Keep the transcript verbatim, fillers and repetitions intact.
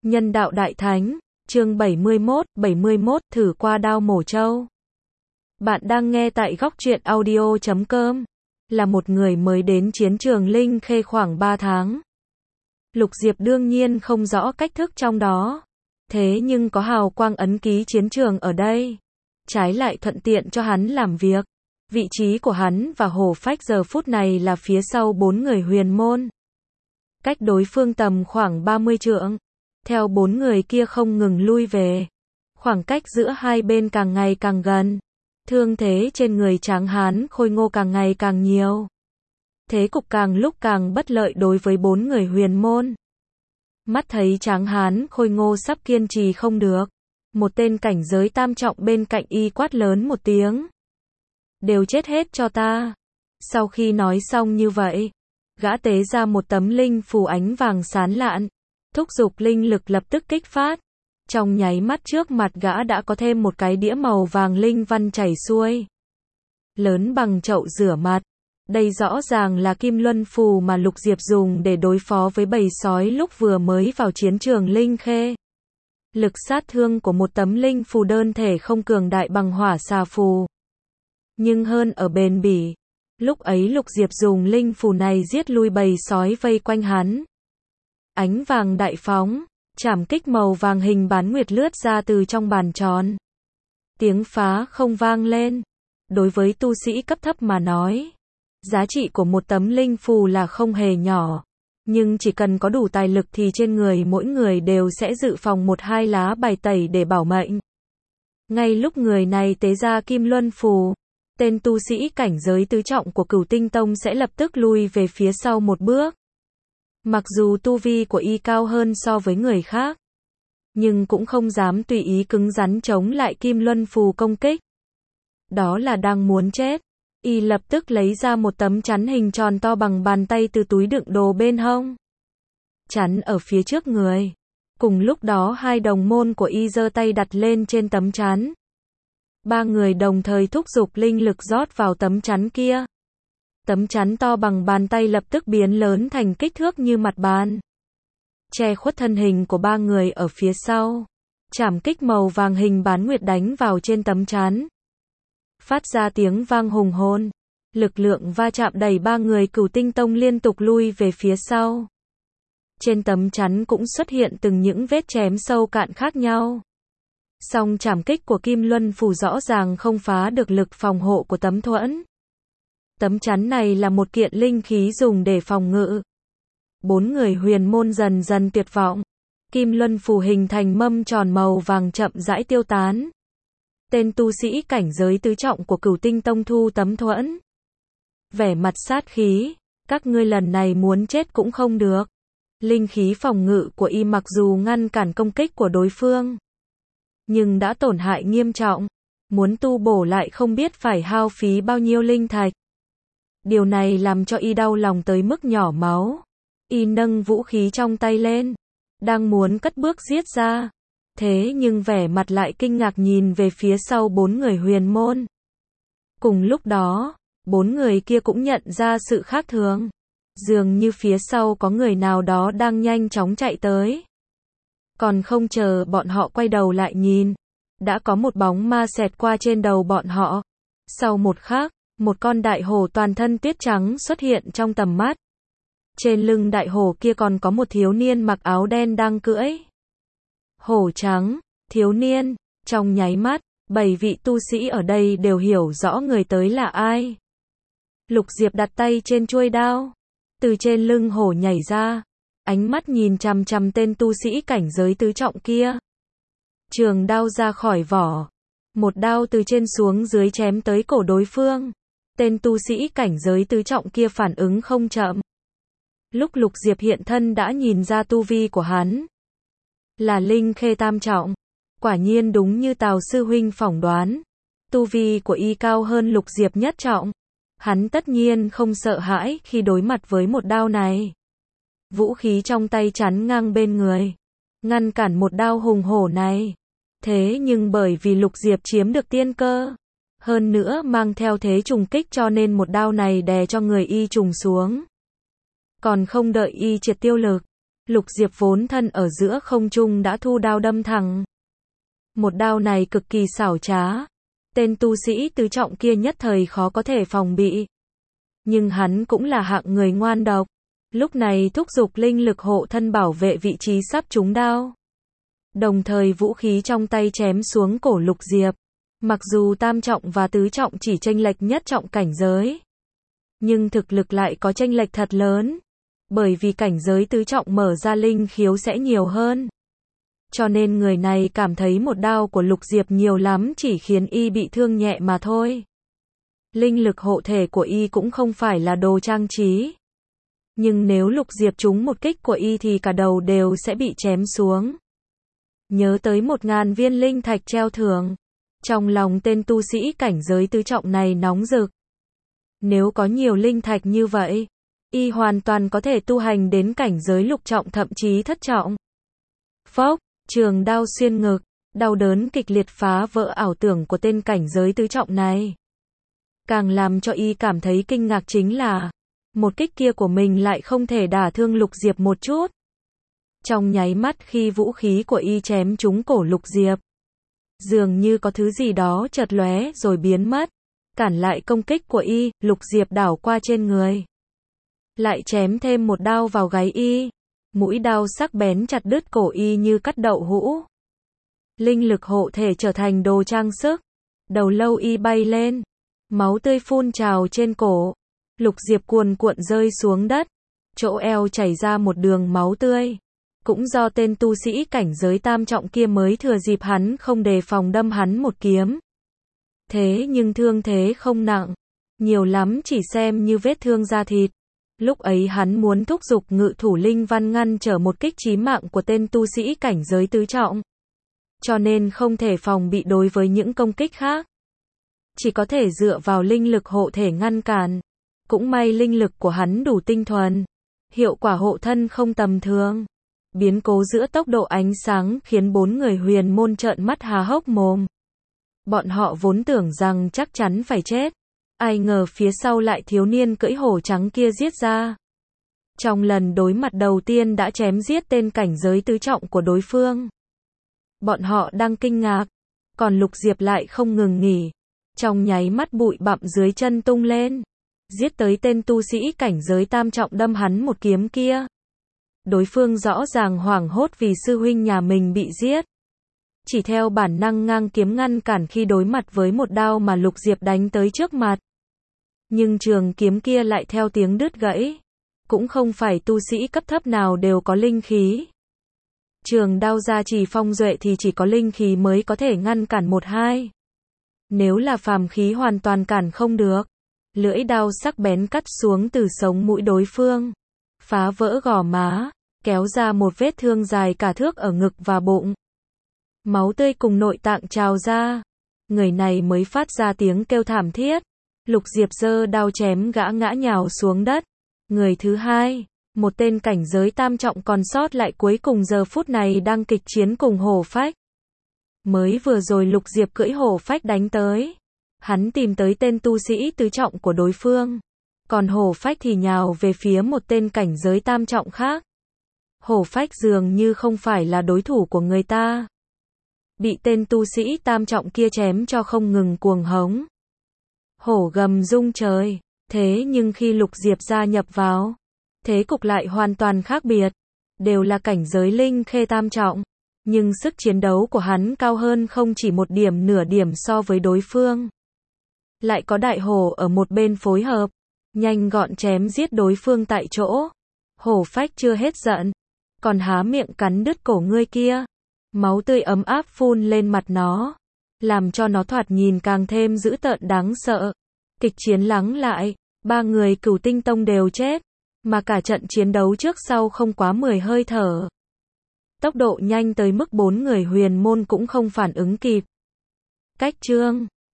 Nhân đạo đại thánh, chương bảy mươi mốt, bảy mươi mốt, thử qua đao mổ trâu. Bạn đang nghe tại góc truyện audio chấm com. Là một người mới đến chiến trường Linh Khê khoảng ba tháng. Lục Diệp đương nhiên không rõ cách thức trong đó. Thế nhưng có hào quang ấn ký chiến trường ở đây. Trái lại thuận tiện cho hắn làm việc. Vị trí của hắn và Hổ Phách giờ phút này là phía sau bốn người huyền môn. Cách đối phương tầm khoảng ba mươi trượng. Theo bốn người kia không ngừng lui về. Khoảng cách giữa hai bên càng ngày càng gần. Thương thế trên người Tráng Hán khôi ngô càng ngày càng nhiều. Thế cục càng lúc càng bất lợi đối với bốn người huyền môn. Mắt thấy Tráng Hán khôi ngô sắp kiên trì không được. Một tên cảnh giới tam trọng bên cạnh y quát lớn một tiếng. Đều chết hết cho ta. Sau khi nói xong như vậy, gã tế ra một tấm linh phù ánh vàng sáng lạn. Thúc giục linh lực lập tức kích phát. Trong nháy mắt trước mặt gã đã có thêm một cái đĩa màu vàng linh văn chảy xuôi. Lớn bằng chậu rửa mặt. Đây rõ ràng là kim luân phù mà Lục Diệp dùng để đối phó với bầy sói lúc vừa mới vào chiến trường Linh Khê. Lực sát thương của một tấm linh phù đơn thể không cường đại bằng hỏa xà phù. Nhưng hơn ở bền bỉ. Lúc ấy Lục Diệp dùng linh phù này giết lui bầy sói vây quanh hắn. Ánh vàng đại phóng, chảm kích màu vàng hình bán nguyệt lướt ra từ trong bàn tròn. Tiếng phá không vang lên. Đối với tu sĩ cấp thấp mà nói, giá trị của một tấm linh phù là không hề nhỏ. Nhưng chỉ cần có đủ tài lực thì trên người mỗi người đều sẽ dự phòng một hai lá bài tẩy để bảo mệnh. Ngay lúc người này tế ra kim luân phù, tên tu sĩ cảnh giới tứ trọng của Cửu Tinh Tông sẽ lập tức lui về phía sau một bước. Mặc dù tu vi của y cao hơn so với người khác, nhưng cũng không dám tùy ý cứng rắn chống lại kim luân phù công kích. Đó là đang muốn chết. Y lập tức lấy ra một tấm chắn hình tròn to bằng bàn tay từ túi đựng đồ bên hông. Chắn ở phía trước người. Cùng lúc đó hai đồng môn của y giơ tay đặt lên trên tấm chắn. Ba người đồng thời thúc giục linh lực rót vào tấm chắn kia. Tấm chắn to bằng bàn tay lập tức biến lớn thành kích thước như mặt bàn. Che khuất thân hình của ba người ở phía sau. Chảm kích màu vàng hình bán nguyệt đánh vào trên tấm chắn. Phát ra tiếng vang hùng hồn. Lực lượng va chạm đẩy ba người Cửu Tinh Tông liên tục lui về phía sau. Trên tấm chắn cũng xuất hiện từng những vết chém sâu cạn khác nhau. Song chảm kích của kim luân phù rõ ràng không phá được lực phòng hộ của tấm thuẫn. Tấm chắn này là một kiện linh khí dùng để phòng ngự. Bốn người huyền môn dần dần tuyệt vọng. Kim luân phù hình thành mâm tròn màu vàng chậm rãi tiêu tán. Tên tu sĩ cảnh giới tứ trọng của Cửu Tinh Tông thu tấm thuẫn. Vẻ mặt sát khí, các ngươi lần này muốn chết cũng không được. Linh khí phòng ngự của y mặc dù ngăn cản công kích của đối phương, nhưng đã tổn hại nghiêm trọng. Muốn tu bổ lại không biết phải hao phí bao nhiêu linh thạch. Điều này làm cho y đau lòng tới mức nhỏ máu. Y nâng vũ khí trong tay lên, đang muốn cất bước giết ra. Thế nhưng vẻ mặt lại kinh ngạc nhìn về phía sau bốn người huyền môn. Cùng lúc đó, bốn người kia cũng nhận ra sự khác thường. Dường như phía sau có người nào đó đang nhanh chóng chạy tới. Còn không chờ bọn họ quay đầu lại nhìn, đã có một bóng ma xẹt qua trên đầu bọn họ. Sau một khắc, một con đại hổ toàn thân tuyết trắng xuất hiện trong tầm mắt. Trên lưng đại hổ kia còn có một thiếu niên mặc áo đen đang cưỡi. Hổ trắng, thiếu niên, trong nháy mắt, bảy vị tu sĩ ở đây đều hiểu rõ người tới là ai. Lục Diệp đặt tay trên chuôi đao, từ trên lưng hổ nhảy ra, ánh mắt nhìn chằm chằm tên tu sĩ cảnh giới tứ trọng kia. Trường đao ra khỏi vỏ, một đao từ trên xuống dưới chém tới cổ đối phương. Tên tu sĩ cảnh giới tứ trọng kia phản ứng không chậm. Lúc Lục Diệp hiện thân đã nhìn ra tu vi của hắn. Là Linh Khê tam trọng. Quả nhiên đúng như Tào sư huynh phỏng đoán. Tu vi của y cao hơn Lục Diệp nhất trọng. Hắn tất nhiên không sợ hãi khi đối mặt với một đao này. Vũ khí trong tay chắn ngang bên người, ngăn cản một đao hùng hổ này. Thế nhưng bởi vì Lục Diệp chiếm được tiên cơ, hơn nữa mang theo thế trùng kích cho nên một đao này đè cho người y trùng xuống. Còn không đợi y triệt tiêu lực, Lục Diệp vốn thân ở giữa không trung đã thu đao đâm thẳng. Một đao này cực kỳ xảo trá. Tên tu sĩ tứ trọng kia nhất thời khó có thể phòng bị. Nhưng hắn cũng là hạng người ngoan độc. Lúc này thúc giục linh lực hộ thân bảo vệ vị trí sắp trúng đao. Đồng thời vũ khí trong tay chém xuống cổ Lục Diệp. Mặc dù tam trọng và tứ trọng chỉ chênh lệch nhất trọng cảnh giới, nhưng thực lực lại có chênh lệch thật lớn. Bởi vì cảnh giới tứ trọng mở ra linh khiếu sẽ nhiều hơn. Cho nên người này cảm thấy một đao của Lục Diệp nhiều lắm chỉ khiến y bị thương nhẹ mà thôi. Linh lực hộ thể của y cũng không phải là đồ trang trí. Nhưng nếu Lục Diệp trúng một kích của y thì cả đầu đều sẽ bị chém xuống. Nhớ tới một ngàn viên linh thạch treo thưởng. Trong lòng tên tu sĩ cảnh giới tứ trọng này nóng rực. Nếu có nhiều linh thạch như vậy, y hoàn toàn có thể tu hành đến cảnh giới lục trọng thậm chí thất trọng. Phốc, trường đao xuyên ngực, đau đớn kịch liệt phá vỡ ảo tưởng của tên cảnh giới tứ trọng này. Càng làm cho y cảm thấy kinh ngạc chính là, một kích kia của mình lại không thể đả thương Lục Diệp một chút. Trong nháy mắt khi vũ khí của y chém trúng cổ Lục Diệp, dường như có thứ gì đó chợt lóe rồi biến mất, cản lại công kích của y. Lục Diệp đảo qua trên người, lại chém thêm một đao vào gáy y. Mũi đao sắc bén chặt đứt cổ y như cắt đậu hũ. Linh lực hộ thể trở thành đồ trang sức. Đầu lâu y bay lên, máu tươi phun trào trên cổ. Lục Diệp cuồn cuộn rơi xuống đất, chỗ eo chảy ra một đường máu tươi. Cũng do tên tu sĩ cảnh giới tam trọng kia mới thừa dịp hắn không đề phòng đâm hắn một kiếm. Thế nhưng thương thế không nặng, nhiều lắm chỉ xem như vết thương da thịt. Lúc ấy hắn muốn thúc giục ngự thủ linh văn ngăn trở một kích chí mạng của tên tu sĩ cảnh giới tứ trọng. Cho nên không thể phòng bị đối với những công kích khác. Chỉ có thể dựa vào linh lực hộ thể ngăn cản. Cũng may linh lực của hắn đủ tinh thuần. Hiệu quả hộ thân không tầm thường. Biến cố giữa tốc độ ánh sáng khiến bốn người huyền môn trợn mắt há hốc mồm. Bọn họ vốn tưởng rằng chắc chắn phải chết. Ai ngờ phía sau lại thiếu niên cưỡi hổ trắng kia giết ra. Trong lần đối mặt đầu tiên đã chém giết tên cảnh giới tứ trọng của đối phương. Bọn họ đang kinh ngạc, còn Lục Diệp lại không ngừng nghỉ. Trong nháy mắt bụi bặm dưới chân tung lên, giết tới tên tu sĩ cảnh giới tam trọng đâm hắn một kiếm kia. Đối phương rõ ràng hoảng hốt vì sư huynh nhà mình bị giết. Chỉ theo bản năng ngang kiếm ngăn cản khi đối mặt với một đao mà Lục Diệp đánh tới trước mặt. Nhưng trường kiếm kia lại theo tiếng đứt gãy. Cũng không phải tu sĩ cấp thấp nào đều có linh khí. Trường đao gia trì phong duệ thì chỉ có linh khí mới có thể ngăn cản một hai. Nếu là phàm khí hoàn toàn cản không được. Lưỡi đao sắc bén cắt xuống từ sống mũi đối phương, phá vỡ gò má, kéo ra một vết thương dài cả thước ở ngực và bụng. Máu tươi cùng nội tạng trào ra. Người này mới phát ra tiếng kêu thảm thiết. Lục Diệp giơ đao chém gã ngã nhào xuống đất. Người thứ hai, một tên cảnh giới tam trọng còn sót lại cuối cùng giờ phút này đang kịch chiến cùng hổ phách. Mới vừa rồi Lục Diệp cưỡi hổ phách đánh tới. Hắn tìm tới tên tu sĩ tứ trọng của đối phương. Còn hổ phách thì nhào về phía một tên cảnh giới tam trọng khác. Hổ phách dường như không phải là đối thủ của người ta. Bị tên tu sĩ tam trọng kia chém cho không ngừng cuồng hống. Hổ gầm rung trời. Thế nhưng khi Lục Diệp gia nhập vào, thế cục lại hoàn toàn khác biệt. Đều là cảnh giới linh khê tam trọng. Nhưng sức chiến đấu của hắn cao hơn không chỉ một điểm nửa điểm so với đối phương. Lại có đại hổ ở một bên phối hợp, nhanh gọn chém giết đối phương tại chỗ. Hổ phách chưa hết giận, còn há miệng cắn đứt cổ ngươi kia. Máu tươi ấm áp phun lên mặt nó, làm cho nó thoạt nhìn càng thêm dữ tợn đáng sợ. Kịch chiến lắng lại, ba người Cửu Tinh Tông đều chết, mà cả trận chiến đấu trước sau không quá mười hơi thở. Tốc độ nhanh tới mức bốn người huyền môn cũng không phản ứng kịp. Cách chương